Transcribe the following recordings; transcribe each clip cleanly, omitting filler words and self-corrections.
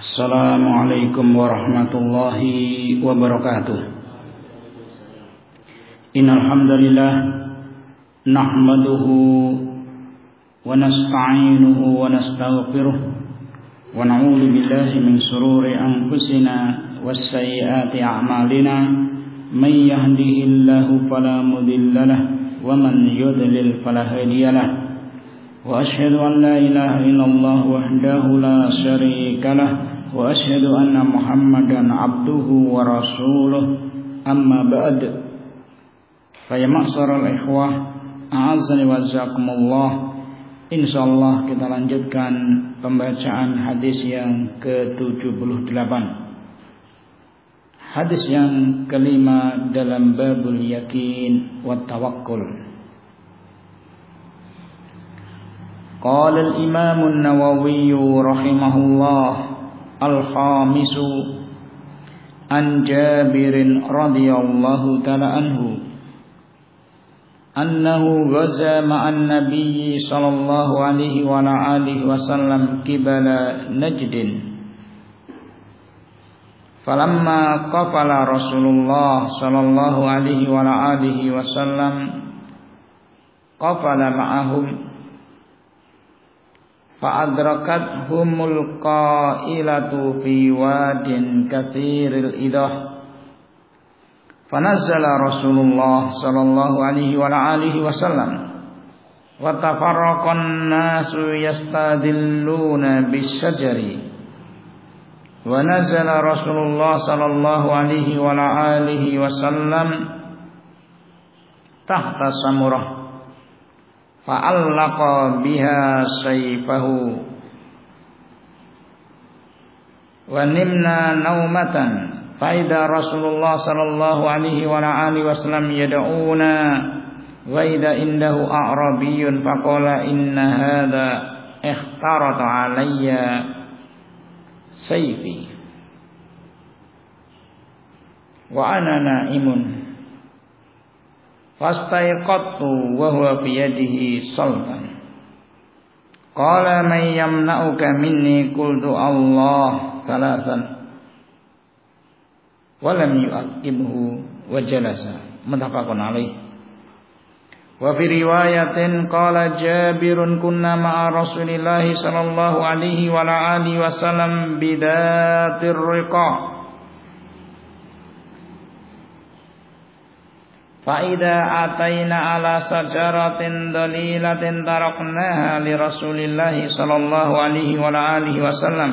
Assalamualaikum warahmatullahi wabarakatuh. Innal hamdalillah nahmaduhu wa nasta'inuhu wa nastaghfiruh wa na'udzu billahi min shururi anfusina was sayyiati a'malina may yahdihillahu fala mudilla lahu wa man yudlil fala hadiya lahu. وأشهد أن لا إله إلا الله وحده لا شريك له وأشهد أن محمدا عبده ورسوله أما بعد فيا معشر الإخوة أعزني وجزاكم الله. Insyaallah kita lanjutkan pembacaan hadis yang ke-78. Hadis yang kelima dalam babul yakin wa tawakkul. قال الإمام النووي رحمه الله الخامس عن جابر رضي الله تعالى عنه أنه غزا مع النبي صلى الله عليه وعلى آله وسلم قبل نجد فلما قفل رسول الله صلى الله عليه وعلى آله وسلم قفل معهم فأدركتهم القائلة في واد كثير الإداه فنزل رسول الله صلى الله عليه وعلى آله وسلم وتفرق الناس يستدلون بالشجر ونزل رسول الله صلى الله عليه وعلى آله وسلم تحت السمرة فعلق بها سيفه ونمنا نومة فإذا رسول الله صلى الله عليه وعلى آله وسلم يدعونا وإذا عنده أعرابي فقال إن هذا اخترط علي سيفي وأنا نائم fastaiqattu wa huwa bi yadihi sultan qala man yamna'uka minni qultu Allah salasan wa lam yu'aqibhu wa jalasa muttafaqun alaih. Wa fi riwayatin qala Jabirun kunna ma'a Rasulillahi sallallahu alaihi wa alihi wasallam bidatir riqa فَإِذَا أَتَيْنَا عَلَى شَجَرَةٍ ضَلِيلَةٍ تَرَكْنَاهَا لِرَسُولِ اللَّهِ صَلَّى اللَّهُ عَلَيْهِ وَآلِهِ وَسَلَّمَ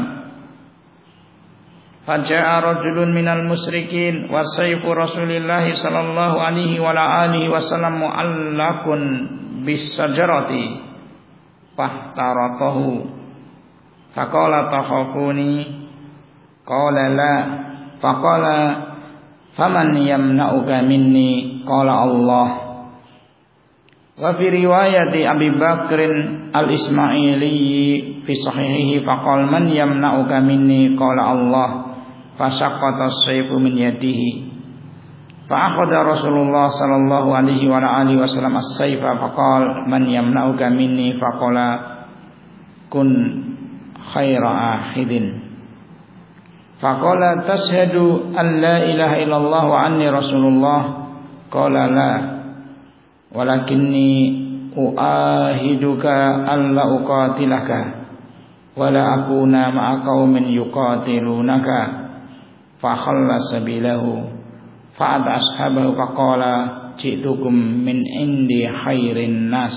فَجَاءَ رَجُلٌ مِنَ الْمُشْرِكِينَ وَسَيْفُ رَسُولِ اللَّهِ صَلَّى اللَّهُ عَلَيْهِ وَآلِهِ وَسَلَّمَ مُعَلَّقٌ بِالشَّجَرَةِ فَاحْتَرَقَهُ فَقَالَ تَخَافُونِي قَالَ لَا فَقَالَ faman yamna'uka minni qala Allah. Wa fi riwayati Abi Bakrin al-Ismaili fi sahihihi faqala man yamna'uka minni qala Allah fasaqata as-sayfu min yadihi fa akhadha Rasulullah sallallahu alaihi wa alihi wasallam as-sayfa faqala man yamna'uka minni faqala kun khaira ahidin faqala tashhadu an la ilaha illallah wa anni rasulullah qala la walakinni uahiduka alla uqatilaka wala akuna ma'a qaumin yuqatilunaka fa khalla sabilahu fa'ad ashabahu faqala ji'tukum min indi khairin nas.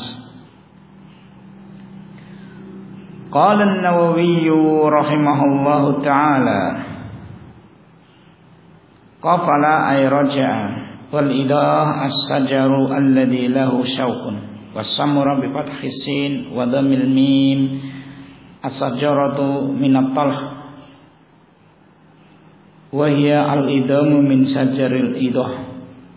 Qala an-Nawawi rahimahullahu ta'ala qafala ay raja'a wal idah as-sajaru alladhi lahu syauqun was-samura bi fathi sin wa dhammil mim as-sajaratu min at-talh wa hiya al-idamu min sajaril idah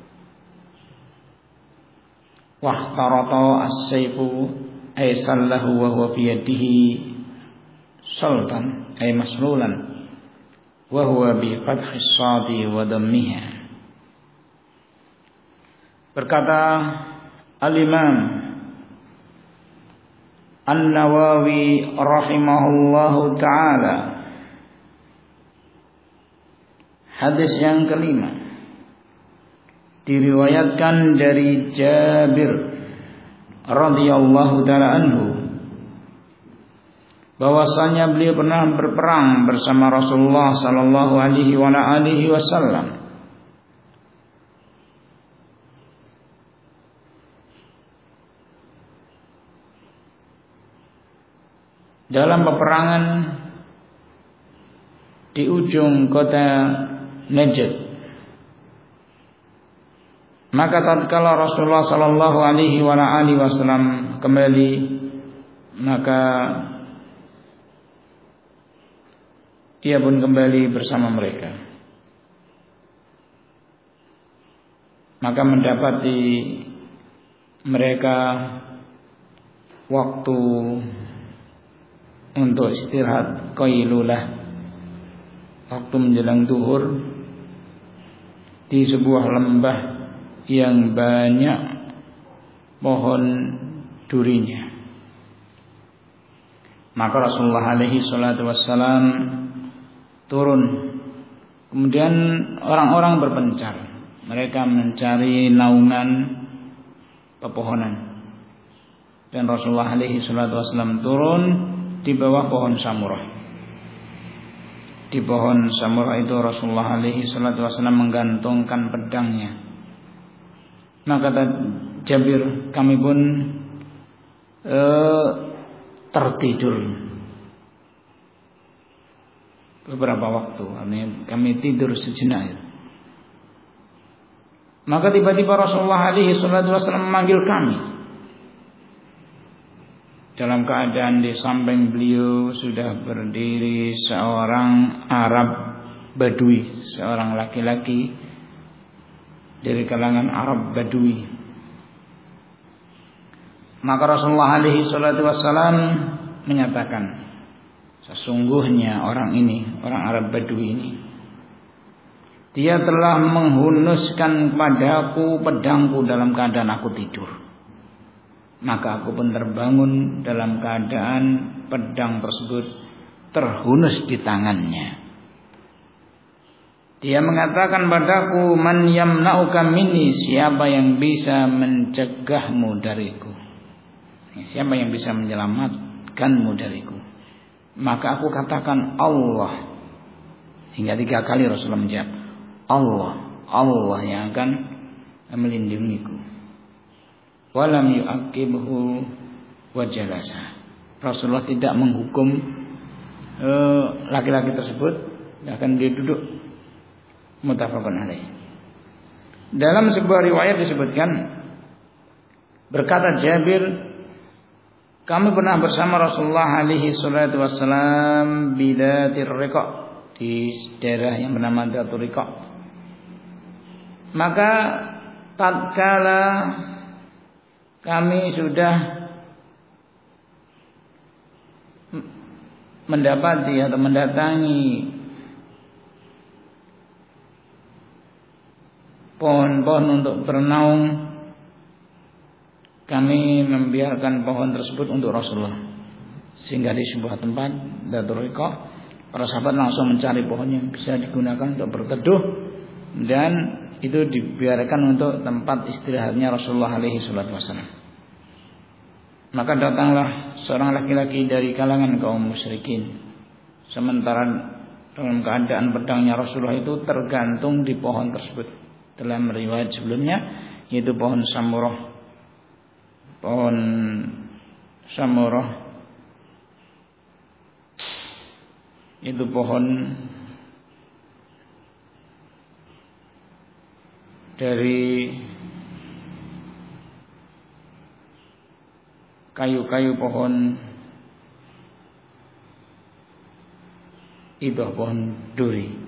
wa ihtarata as-sayfu ay sallahu wa huwa fi yadihi sultan ay maslulan wa huwa bi fathis shadi wa dhammiha. Berkata Al-Imam An-Nawawi rahimahullahu ta'ala, Hadis yang kelima diriwayatkan dari Jabir radhiyallahu taala anhu bahwasanya beliau pernah berperang bersama Rasulullah sallallahu alaihi wasallam. Dalam peperangan di ujung kota Najd. Maka tatkala Rasulullah sallallahu alaihi wasallam kembali, maka dia pun kembali bersama mereka. Maka mendapati mereka waktu untuk istirahat qailulah, waktu menjelang zuhur, di sebuah lembah yang banyak pohon durinya. Maka Rasulullah alaihi salatu wassalam turun. Kemudian orang-orang berpencar. Mereka mencari naungan pepohonan. Dan Rasulullah alaihi salatu wassalam turun di bawah pohon samurah. Di pohon samurah itu Rasulullah alaihi salatu wassalam menggantungkan pedangnya. Maka kata Jabir, kami pun tertidur beberapa waktu. Kami tidur sejenak. Maka tiba-tiba Rasulullah alaihi salatu wasallam memanggil kami. Dalam keadaan di samping beliau sudah berdiri seorang Arab Badui, seorang laki-laki dari kalangan Arab Badui. Maka Rasulullah alaihi salatu wassalam menyatakan, sesungguhnya orang ini, orang Arab Badui ini, dia telah menghunuskan kepadaku pedangku dalam keadaan aku tidur. Maka aku pun terbangun dalam keadaan pedang tersebut terhunus di tangannya. Dia mengatakan padaku, man yamna'uka minni, siapa yang bisa mencegahmu dariku, siapa yang bisa menyelamatkanmu dariku. Maka aku katakan Allah. Hingga 3 kali Rasulullah menjawab, Allah, Allah yang akan melindungiku. Walam yu'aqibhu wa jalasa. Rasulullah tidak menghukum laki-laki tersebut, akan dia duduk. Muttafaqun alaih. Dalam sebuah riwayat disebutkan, berkata Jabir, kami pernah bersama Rasulullah alaihi salatu wassalam bidatir riqa, di daerah yang bernama Datul Riqa. Maka tatkala kami sudah mendapati atau mendatangi pohon-pohon untuk bernaung, kami membiarkan pohon tersebut untuk Rasulullah. Sehingga di sebuah tempat Datul Riqa, para sahabat langsung mencari pohon yang bisa digunakan untuk berteduh, dan itu dibiarkan untuk tempat istirahatnya Rasulullah alaihi salatu wasallam. Maka datanglah seorang laki-laki dari kalangan kaum musyrikin, sementara dalam keadaan pedangnya Rasulullah itu tergantung di pohon tersebut. Dalam riwayat sebelumnya, yaitu pohon samurah. Pohon samurah itu pohon dari kayu-kayu pohon itu, pohon duri.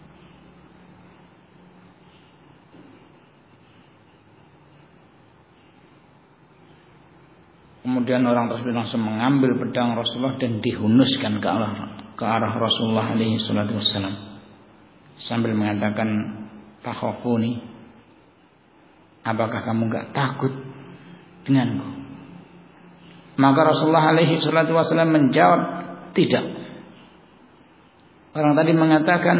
Kemudian orang tersebut langsung mengambil pedang Rasulullah dan dihunuskan ke arah Rasulullah alaihi salatu wassalam, sambil mengatakan, takhafuni, apakah kamu enggak takut denganku? Maka Rasulullah alaihi salatu wassalam menjawab, tidak. Orang tadi mengatakan,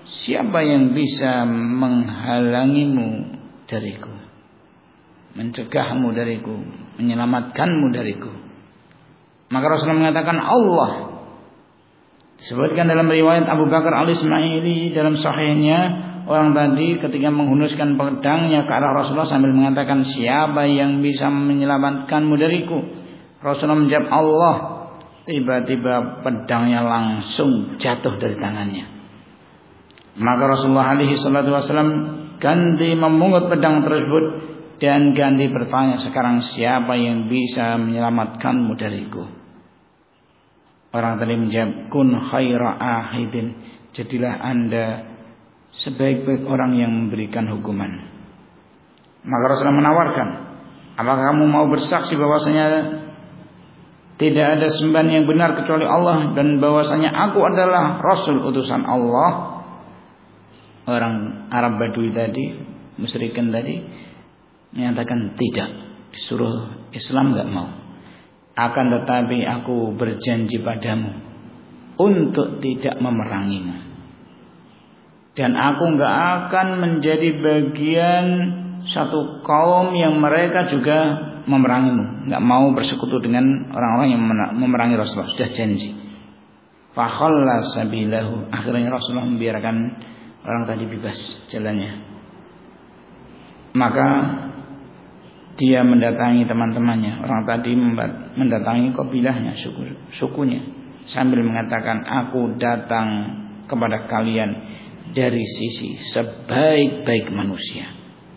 siapa yang bisa menghalangimu dariku, mencegahmu dariku, menyelamatkanmu dariku? Maka Rasulullah mengatakan Allah. Disebutkan dalam riwayat Abu Bakar Al-Ismaili dalam sahihnya, orang tadi ketika menghunuskan pedangnya ke arah Rasulullah sambil mengatakan, siapa yang bisa menyelamatkanmu dariku? Rasulullah menjawab Allah. Tiba-tiba pedangnya langsung jatuh dari tangannya. Maka Rasulullah alaihi salatu wasallam ganti memungut pedang tersebut dan ganti bertanya, sekarang siapa yang bisa menyelamatkanmu dariku? Orang tadi menjawab, kun khaira ahidin, jadilah anda sebaik-baik orang yang memberikan hukuman. Maka Rasulullah menawarkan, apakah kamu mau bersaksi bahwasanya tidak ada sembahan yang benar kecuali Allah dan bahwasanya aku adalah Rasul utusan Allah? Orang Arab Badui tadi, musyrikin tadi menyatakan tidak, disuruh Islam enggak mau. Akan tetapi aku berjanji padamu untuk tidak memerangimu, dan aku enggak akan menjadi bagian satu kaum yang mereka juga memerangimu, enggak mau bersekutu dengan orang-orang yang memerangi Rasulullah, sudah janji. Fa khalla sabilahu, akhirnya Rasulullah membiarkan orang tadi bebas jalannya. Maka dia mendatangi teman-temannya, orang tadi mendatangi kabilahnya, sukunya, sambil mengatakan, aku datang kepada kalian dari sisi sebaik-baik manusia.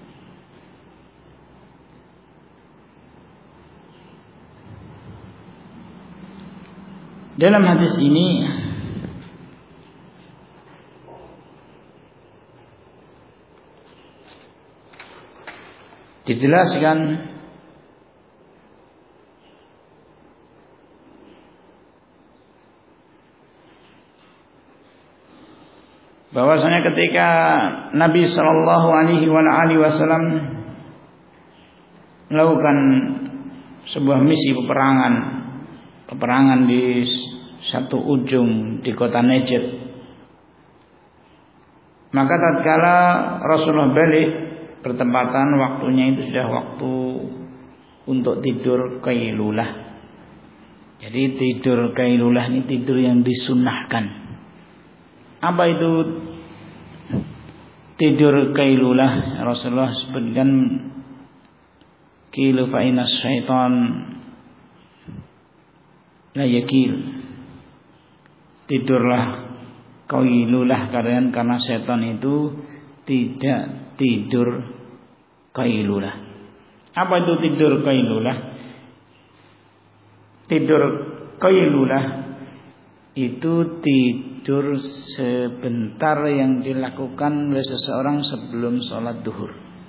Dalam hadis ini dijelaskan bahwasanya ketika Nabi sallallahu alaihi wasallam melakukan sebuah misi peperangan di satu ujung di kota Najd, maka tatkala Rasulullah balik, bertempatan waktunya itu sudah waktu untuk tidur qailulah. Jadi tidur qailulah ini tidur yang disunnahkan. Apa itu tidur qailulah? Rasulullah sebutkan, qilu fa inna syaitan la yakil. Tidurlah qailulah karena setan itu tidak tidur qailulah. Apa itu tidur qailulah? Tidur qailulah itu tidur sebentar yang dilakukan oleh seseorang sebelum sholat duhur.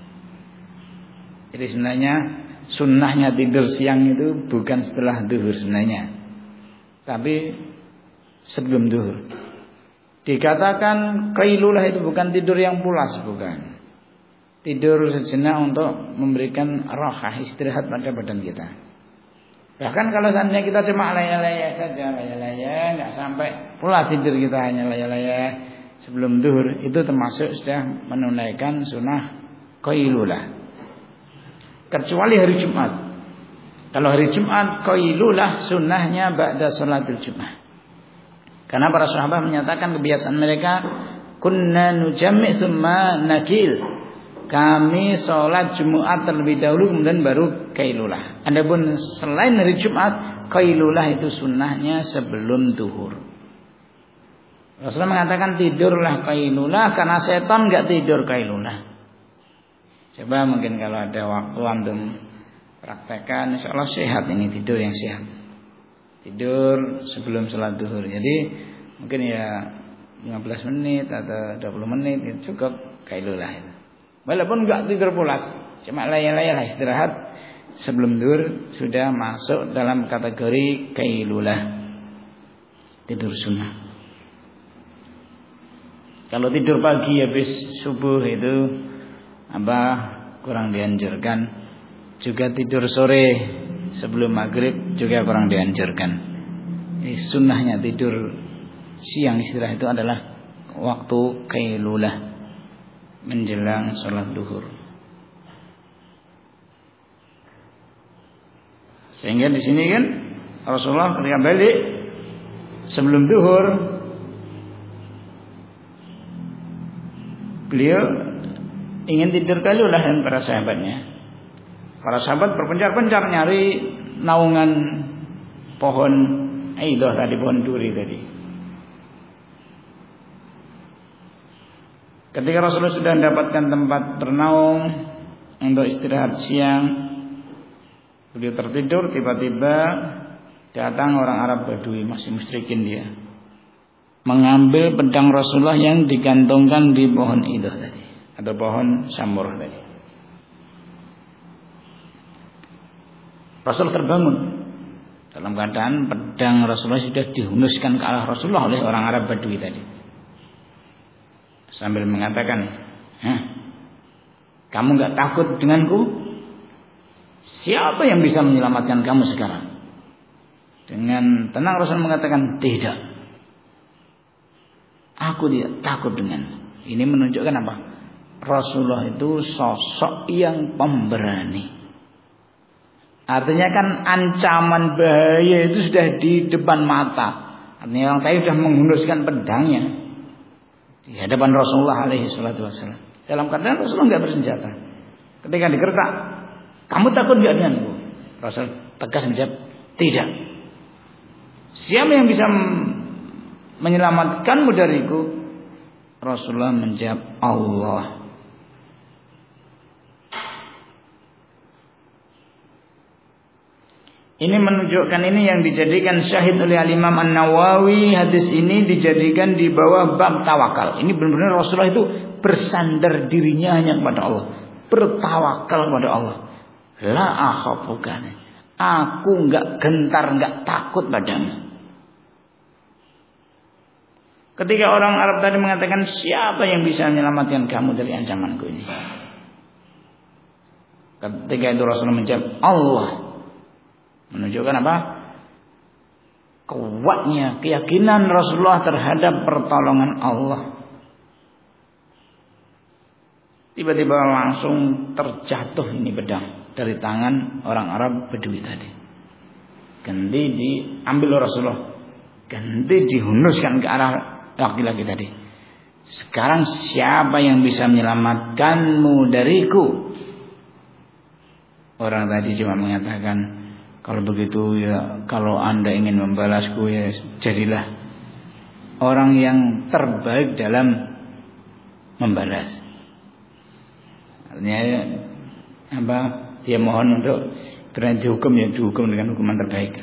Jadi sebenarnya sunnahnya tidur siang itu bukan setelah duhur sebenarnya, tapi sebelum duhur. Dikatakan qailulah itu bukan tidur yang pulas, bukan. Tidur sejenak untuk memberikan rahah, istirahat pada badan kita. Bahkan kalau seandainya kita cuma laya-laya saja, laya-laya, nggak sampai pulas tidur kita, hanya laya-laya sebelum duhur, itu termasuk sudah menunaikan sunnah qailulah. Kecuali hari Jumat. Kalau hari Jumat qailulah sunnahnya ba'da sholatil Jumat. Karena para sahabat menyatakan kebiasaan mereka, kunna nujammi tsumma nakil. Kami sholat Jumat terlebih dahulu kemudian baru qailulah. Adapun selain hari Jumat, qailulah itu sunnahnya sebelum duhur. Rasulullah mengatakan tidurlah qailulah karena setan enggak tidur qailulah. Coba mungkin kalau ada waktu antum praktekkan, insyaallah sehat ini, tidur yang sehat. Tidur sebelum sholat duhur. Jadi mungkin ya 15 menit atau 20 menit itu cukup qailulah itu. Walaupun enggak tidur pulas, cuma laya-laya lah istirahat sebelum duhur, sudah masuk dalam kategori qailulah, tidur sunnah. Kalau tidur pagi habis subuh itu kurang dianjurkan. Juga tidur sore sebelum maghrib juga kurang dianjurkan. Sunnahnya tidur siang istirahat itu adalah waktu qailulah menjelang sholat duhur. Sehingga di sini kan Rasulullah ketika balik sebelum duhur, beliau ingin tidur qailulah dengan para sahabatnya. Para sahabat berpencar-pencar nyari naungan pohon aidah tadi, pohon duri tadi. Ketika Rasulullah sudah mendapatkan tempat bernaung untuk istirahat siang, beliau tertidur, tiba-tiba datang orang Arab Badui, masih musyrikin dia, mengambil pedang Rasulullah yang digantungkan di pohon aidah tadi atau pohon samurah tadi. Rasul terbangun dalam keadaan pedang Rasulullah sudah dihunuskan ke arah Rasulullah oleh orang Arab Badui tadi, sambil mengatakan, kamu gak takut denganku? Siapa yang bisa menyelamatkan kamu sekarang? Dengan tenang Rasul mengatakan, tidak, aku tidak takut denganmu. Ini menunjukkan apa? Rasulullah itu sosok yang pemberani. Artinya kan ancaman bahaya itu sudah di depan mata. Artinya orang tadi sudah menghunuskan pedangnya di hadapan Rasulullah alaihi salatu wasallam. Dalam keadaan Rasulullah enggak bersenjata. Ketika digertak, kamu takut enggak denganku? Rasul tegas menjawab, tidak. Siapa yang bisa menyelamatkanmu dariku? Rasulullah menjawab, Allah. Ini menunjukkan, ini yang dijadikan syahid oleh Imam An-Nawawi. Hadis ini dijadikan di bawah bab tawakal. Ini benar-benar Rasulullah itu bersandar dirinya hanya kepada Allah, bertawakal kepada Allah. La akhafuka, aku enggak gentar, enggak takut padamu. Ketika orang Arab tadi mengatakan, siapa yang bisa menyelamatkan kamu dari ancamanku ini? Ketika itu Rasulullah menjawab, Allah. Menunjukkan apa? Kuatnya keyakinan Rasulullah terhadap pertolongan Allah. Tiba-tiba langsung terjatuh ini pedang dari tangan orang Arab Badui tadi. Ganti diambil oleh Rasulullah, ganti dihunuskan ke arah laki-laki tadi. Sekarang siapa yang bisa menyelamatkanmu dariku? Orang tadi cuma mengatakan, kalau begitu ya, kalau Anda ingin membalasku ya jadilah orang yang terbaik dalam membalas. Artinya apa? Dia mohon untuk berani dihukum, ya dihukum dengan hukuman terbaik.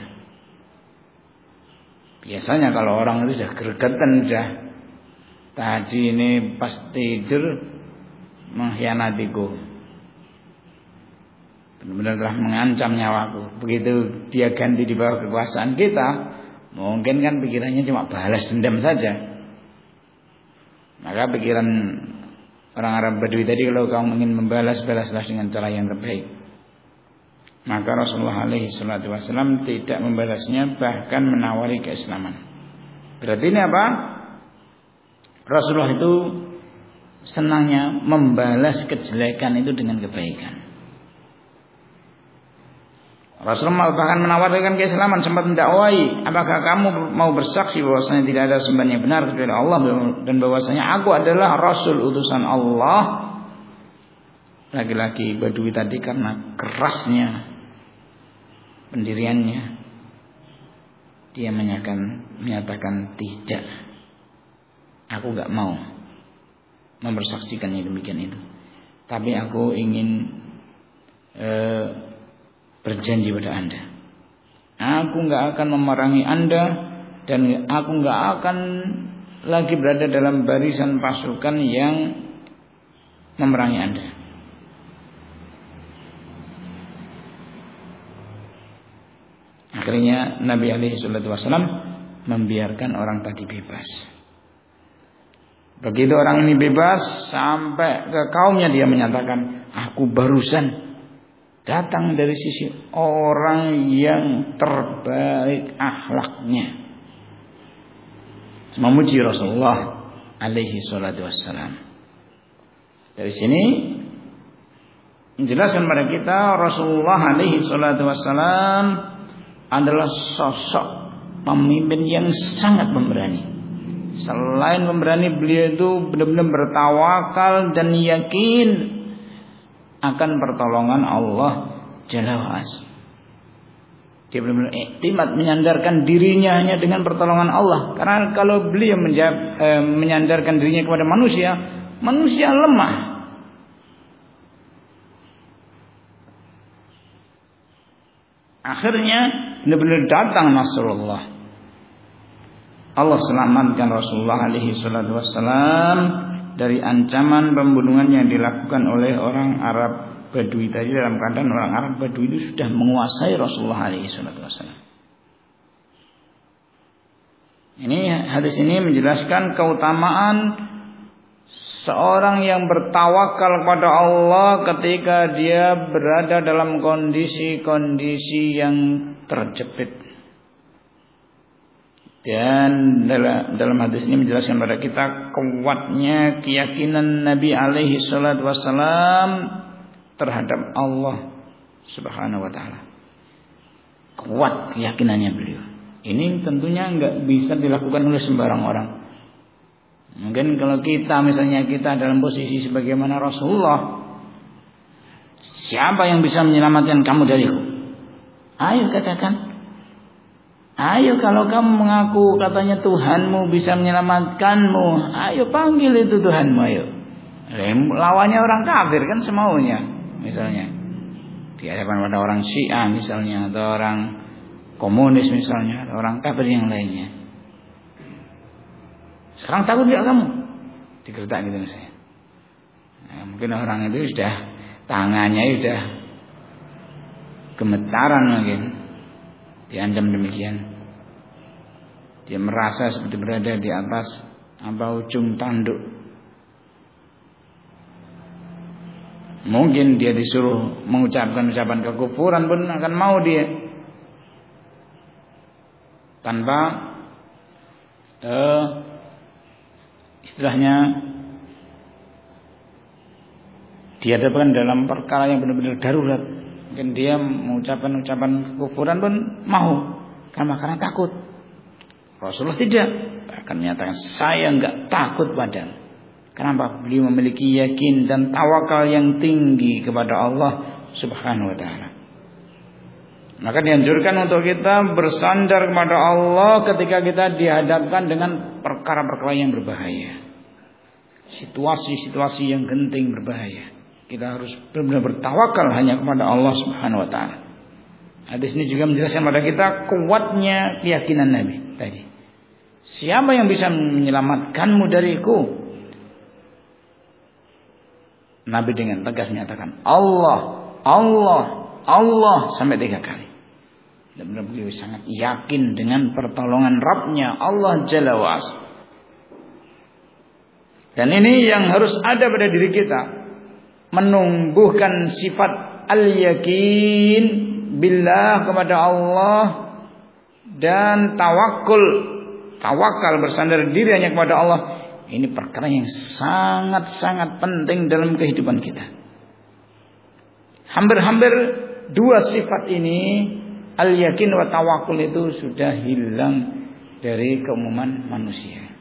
Biasanya kalau orang itu sudah gregetan, sudah tadi ini pas tidur mengkhianatiku, benar-benar telah mengancam nyawaku. Begitu dia ganti di bawah kekuasaan kita, mungkin kan pikirannya cuma balas dendam saja. Maka pikiran orang Arab Badui tadi, kalau kamu ingin membalas, balaslah dengan cara yang terbaik. Maka Rasulullah alaihi salatu wasallam tidak membalasnya, bahkan menawari keislaman. Berarti ini apa? Rasulullah itu senangnya membalas kejelekan itu dengan kebaikan. Rasulullah bahkan menawarkan keislaman, sempat mendakwai, apakah kamu mau bersaksi bahwasanya tidak ada sembahan yang benar kecuali Allah, dan bahwasanya aku adalah Rasul utusan Allah? Laki-laki Badui tadi karena kerasnya pendiriannya, dia menyatakan tidak, aku enggak mau mempersaksikannya demikian itu, tapi aku ingin berjanji pada Anda, aku enggak akan memerangi Anda, dan aku enggak akan lagi berada dalam barisan pasukan yang memerangi Anda. Akhirnya Nabi alaihi salatu wasallam membiarkan orang tadi bebas. Begitu orang ini bebas, sampai ke kaumnya dia menyatakan, aku barusan datang dari sisi orang yang terbaik akhlaknya, memuji Rasulullah alaihi salatu wassalam. Dari sini menjelaskan pada kita Rasulullah alaihi salatu wassalam adalah sosok pemimpin yang sangat pemberani. Selain pemberani, beliau itu benar-benar bertawakal dan yakin akan pertolongan Allah Jalla wa'ala. Dia benar-benar iktimat, menyandarkan dirinya hanya dengan pertolongan Allah. Karena kalau beliau menyandarkan dirinya kepada manusia, manusia lemah. Akhirnya benar-benar datang Nasrullah. Allah selamatkan Rasulullah alaihi salatu wassalam dari ancaman pembunuhan yang dilakukan oleh orang Arab Badui tadi, dalam keadaan orang Arab Badui itu sudah menguasai Rasulullah alaihi salatu wassalam. Ini hadis ini menjelaskan keutamaan seorang yang bertawakal kepada Allah ketika dia berada dalam kondisi-kondisi yang terjepit. Dan dalam hadis ini menjelaskan kepada kita kuatnya keyakinan Nabi alaihi salatu wassalam terhadap Allah Subhanahu wa taala. Kuat keyakinannya beliau. Ini tentunya enggak bisa dilakukan oleh sembarang orang. Mungkin kalau kita misalnya kita dalam posisi sebagaimana Rasulullah, siapa yang bisa menyelamatkan kamu dariku? Ayo katakan. Ayo kalau kamu mengaku katanya Tuhanmu bisa menyelamatkanmu, ayo panggil itu Tuhanmu, ayo. Lawannya orang kafir kan semaunya, misalnya di hadapan pada orang Syiah misalnya, atau orang komunis misalnya, atau orang kafir yang lainnya. Sekarang takut tidak kamu? Digertak gitu misalnya. Nah, mungkin orang itu sudah tangannya sudah gemetaran mungkin. Diancam demikian. Dia merasa seperti berada di atas ujung tanduk. Mungkin dia disuruh mengucapkan ucapan kekufuran pun akan mau dia. Tanpa istilahnya dihadapkan dalam perkara yang benar-benar darurat. Mungkin dia mengucapkan ucapan kekufuran pun mau, karena takut. Rasulullah tidak, akan menyatakan saya enggak takut padamu. Kenapa? Beliau memiliki yakin dan tawakal yang tinggi kepada Allah Subhanahu wa taala. Maka dianjurkan untuk kita bersandar kepada Allah ketika kita dihadapkan dengan perkara-perkara yang berbahaya, situasi-situasi yang genting berbahaya. Kita harus benar-benar bertawakal hanya kepada Allah Subhanahu wa taala. Hadis ini juga menjelaskan kepada kita kuatnya keyakinan Nabi tadi. Siapa yang bisa menyelamatkanmu dariku? Nabi dengan tegas menyatakan Allah, Allah, Allah sampai 3 kali. Dan benar-benar beliau sangat yakin dengan pertolongan Rabb-Nya Allah Jalla wa'ala. Dan ini yang harus ada pada diri kita, menumbuhkan sifat al-yakin billah kepada Allah dan tawakal bersandar diri hanya kepada Allah. Ini perkara yang sangat-sangat penting dalam kehidupan kita. Hampir-hampir 2 sifat ini, al-yakin wa tawakul, itu sudah hilang dari keumuman manusia.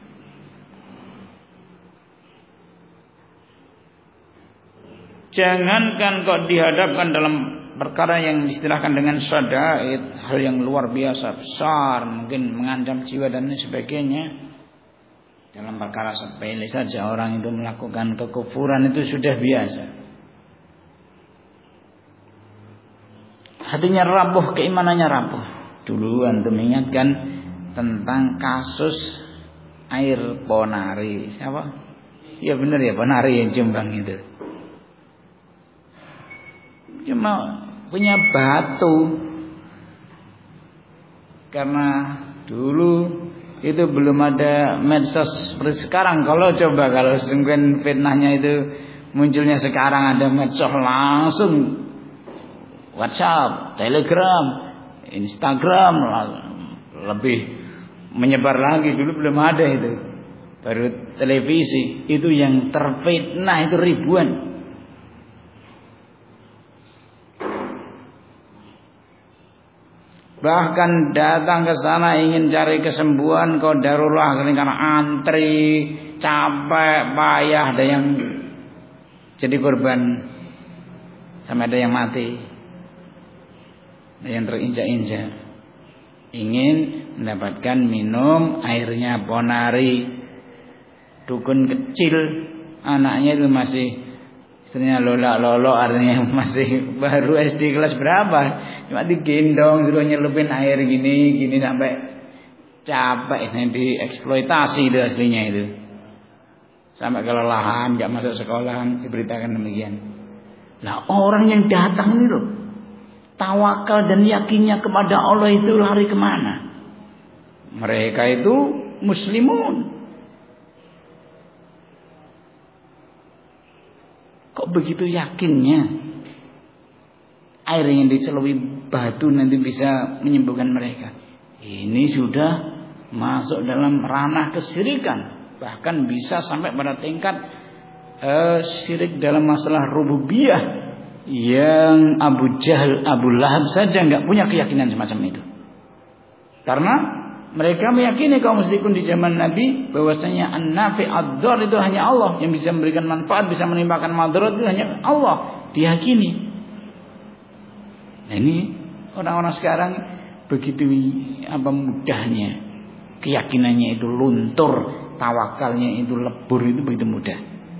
Jangankan kok dihadapkan dalam perkara yang distilahkan dengan syada'id, hal yang luar biasa besar, mungkin mengancam jiwa dan sebagainya. Dalam perkara sepele saja orang itu melakukan kekufuran itu sudah biasa. Hatinya rapuh, keimanannya rapuh. Dulu antum ingatkan tentang kasus air Ponari. Siapa? Ya benar ya, Ponari yang Jombang itu. Cuma punya batu, karena dulu itu belum ada medsos seperti sekarang. Kalau sungguhan fitnahnya itu munculnya sekarang, ada medsos langsung, WhatsApp, Telegram, Instagram lebih menyebar lagi. Dulu belum ada itu. baru televisi, itu yang terfitnah itu ribuan. Bahkan datang ke sana ingin cari kesembuhan qadarullah karena antri, capek, payah, ada yang jadi korban, sampai ada yang mati, ada yang terinjak-injak. Ingin mendapatkan minum airnya Ponari. Dukun kecil, anaknya itu masih istrinya lolak-lolok, artinya masih baru SD kelas berapa, cuma digendong suruh nyelupin air gini sampai capek, dieksploitasi itu aslinya itu, sampai kelelahan, nggak masuk sekolah, diberitakan demikian. Nah, orang yang datang ini loh, tawakal dan yakinnya kepada Allah itu lari kemana? Mereka itu muslimun. Kok begitu yakinnya air yang dicelupin batu nanti bisa menyembuhkan mereka? Ini sudah masuk dalam ranah kesyirikan, bahkan bisa sampai pada tingkat syirik dalam masalah rububiyah, yang Abu Jahal, Abu Lahab saja nggak punya keyakinan semacam itu. Karena mereka meyakini kaum muslimin di zaman Nabi bahwasanya an-nafi ad-dhar itu hanya Allah, yang bisa memberikan manfaat, bisa menimpakan madarat itu hanya Allah, diyakini. Nah, ini orang-orang sekarang begitu mudahnya keyakinannya itu luntur, tawakalnya itu lebur, itu begitu mudah.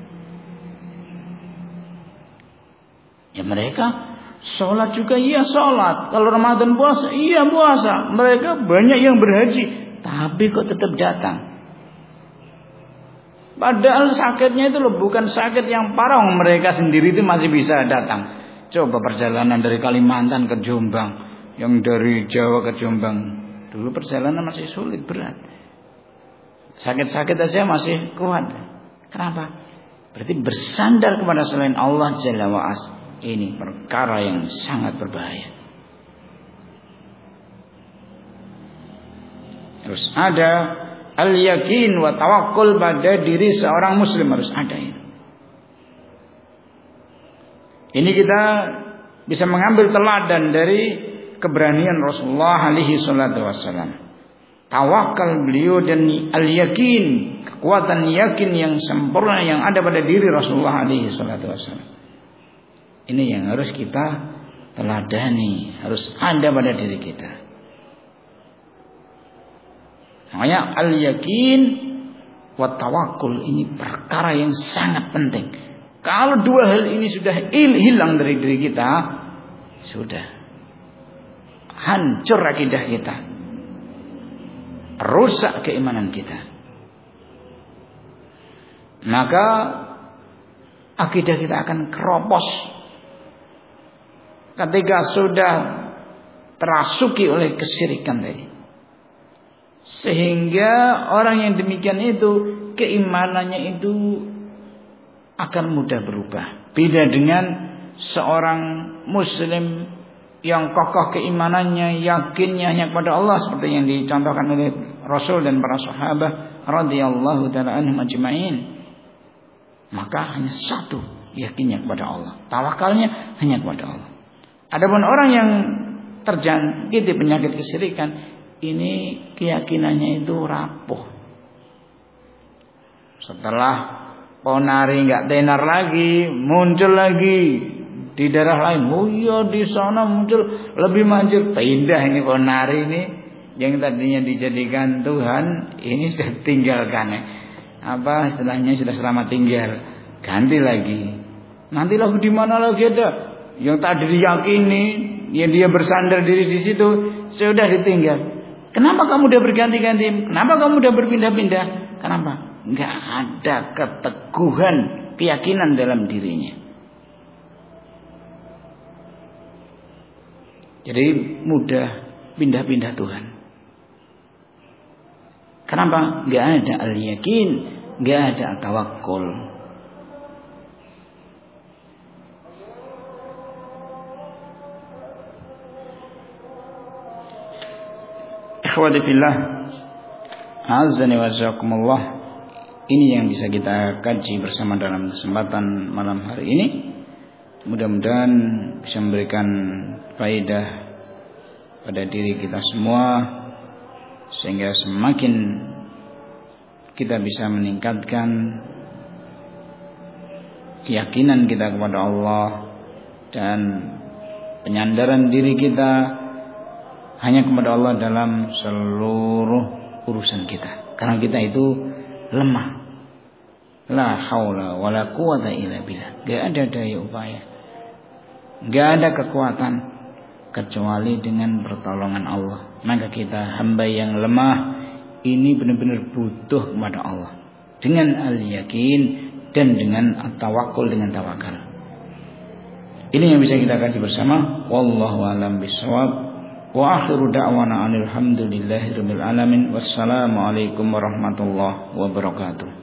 Ya mereka sholat juga iya sholat. Kalau Ramadan puasa iya puasa. Mereka banyak yang berhaji, tapi kok tetap datang. Padahal sakitnya itu loh bukan sakit yang parah. Mereka sendiri itu masih bisa datang. Coba perjalanan dari Kalimantan ke Jombang, yang dari Jawa ke Jombang, dulu perjalanan masih sulit, berat. Sakit-sakit aja masih kuat. Kenapa? Berarti bersandar kepada selain Allah Jalla wa'ala. Ini perkara yang sangat berbahaya. Harus ada al-yakin wa tawakkul pada diri seorang muslim, harus ada ini. Ini kita bisa mengambil teladan dari keberanian Rasulullah alaihi salatu wassalam. Tawakal beliau dan al-yakin, kekuatan yakin yang sempurna yang ada pada diri Rasulullah alaihi salatu wassalam. Ini yang harus kita teladani, harus ada pada diri kita. Makanya al-yakin wa tawakkul ini perkara yang sangat penting. Kalau dua hal ini sudah hilang dari diri kita, sudah hancur akidah kita, rusak keimanan kita. Maka akidah kita akan keropos ketika sudah terasuki oleh kesyirikan tadi. Sehingga orang yang demikian itu keimanannya itu akan mudah berubah. Beda dengan seorang muslim yang kokoh keimanannya, yakinnya hanya kepada Allah, seperti yang dicontohkan oleh Rasul dan para sahabat radhiyallahu taala anhum ajma'in. Maka hanya satu, yakinnya kepada Allah, tawakalnya hanya kepada Allah. Adapun orang yang terjangkit penyakit kesyirikan, ini keyakinannya itu rapuh. Setelah ponari nggak tenar lagi, muncul lagi di daerah lain. Oh iya, di sana muncul lebih manjur, pindah ini ponari ini yang tadinya dijadikan Tuhan, ini sudah tinggalkan ya. Apa istilahnya, sudah selamat tinggal, ganti lagi. Nanti lagu di mana lagi ada yang tadi diyakini, yang dia bersandar diri di situ, sudah ditinggal. Kenapa kamu udah berganti-ganti? Kenapa kamu udah berpindah-pindah? Kenapa? Enggak ada keteguhan keyakinan dalam dirinya. Jadi mudah pindah-pindah Tuhan. Kenapa? Enggak ada al-yakin, enggak ada tawakkul. Ikhwati fillah, azzani wa jazakumullah. Ini yang bisa kita kaji bersama dalam kesempatan malam hari ini. Mudah-mudahan bisa memberikan faedah pada diri kita semua, sehingga semakin kita bisa meningkatkan keyakinan kita kepada Allah dan penyandaran diri kita hanya kepada Allah dalam seluruh urusan kita. Karena kita itu lemah. La haula wala quwata illa billah. Gak ada daya upaya, gak ada kekuatan kecuali dengan pertolongan Allah. Maka kita hamba yang lemah ini benar-benar butuh kepada Allah dengan al-yakin dan dengan at-tawakkul, dengan tawakal. Ini yang bisa kita kaji bersama. Wallahu a'lam bishawab. Wa akhiru da'wana alhamdulillahirabbil alamin. Wassalamu alaikum warahmatullahi wabarakatuh.